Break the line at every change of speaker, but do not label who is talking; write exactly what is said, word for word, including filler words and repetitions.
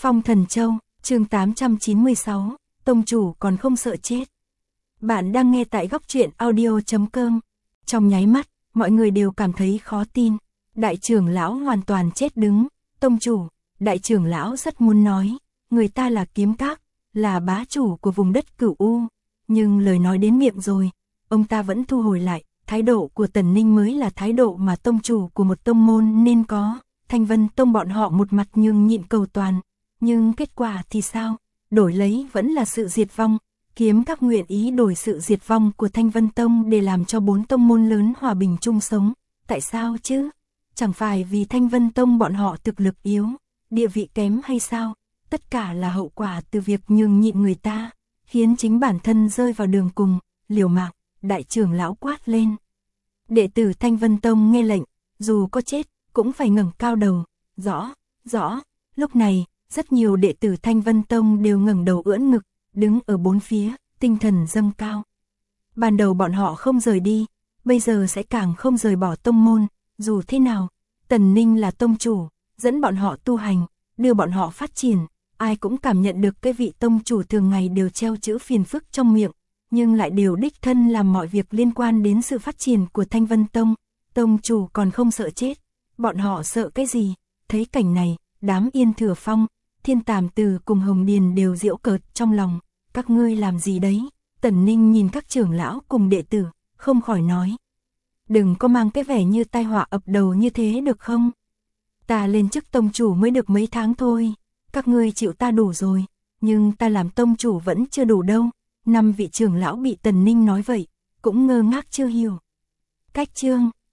Phong Thần Châu, chương tám trăm chín mươi sáu, tông chủ còn không sợ chết. Bạn đang nghe tại góc truyện audio chấm com. Trong nháy mắt, mọi người đều cảm thấy khó tin. Đại trưởng lão hoàn toàn chết đứng. Tông chủ, đại trưởng lão rất muốn nói, người ta là kiếm các, là bá chủ của vùng đất Cửu U. Nhưng lời nói đến miệng rồi, ông ta vẫn thu hồi lại. Thái độ của Tần Ninh mới là thái độ mà tông chủ của một tông môn nên có. Thanh Vân Tông bọn họ một mặt nhường nhịn cầu toàn. Nhưng kết quả thì sao? Đổi lấy vẫn là sự diệt vong. Kiếm các nguyện ý đổi sự diệt vong của Thanh Vân Tông để làm cho bốn tông môn lớn hòa bình chung sống. Tại sao chứ? Chẳng phải vì Thanh Vân Tông bọn họ thực lực yếu, địa vị kém hay sao? Tất cả là hậu quả từ việc nhường nhịn người ta, khiến chính bản thân rơi vào đường cùng, liều mạng. Đại trưởng lão quát lên. Đệ tử Thanh Vân Tông nghe lệnh, dù có chết, cũng phải ngẩng cao đầu. Rõ, rõ. Lúc này, rất nhiều đệ tử Thanh Vân Tông đều ngẩng đầu ưỡn ngực, đứng ở bốn phía, tinh thần dâng cao. Ban đầu bọn họ không rời đi, bây giờ sẽ càng không rời bỏ tông môn. Dù thế nào, Tần Ninh là tông chủ, dẫn bọn họ tu hành, đưa bọn họ phát triển. Ai cũng cảm nhận được cái vị tông chủ thường ngày đều treo chữ phiền phức trong miệng, nhưng lại đều đích thân làm mọi việc liên quan đến sự phát triển của Thanh Vân Tông. Tông chủ còn không sợ chết, bọn họ sợ cái gì? Thấy cảnh này, đám Yên Thừa Phong, Thiên Tàm Từ cùng Hồng Điền đều giễu cợt trong lòng. Các ngươi làm gì đấy? Tần Ninh nhìn các trưởng lão cùng đệ tử, không khỏi nói. Đừng có mang cái vẻ như tai họa ập đầu như thế được không? Ta lên chức tông chủ mới được mấy tháng thôi, các ngươi chịu ta đủ rồi, nhưng ta làm tông chủ vẫn chưa đủ đâu. Năm vị trưởng lão bị Tần Ninh nói vậy, cũng ngơ ngác chưa hiểu. Cách chương,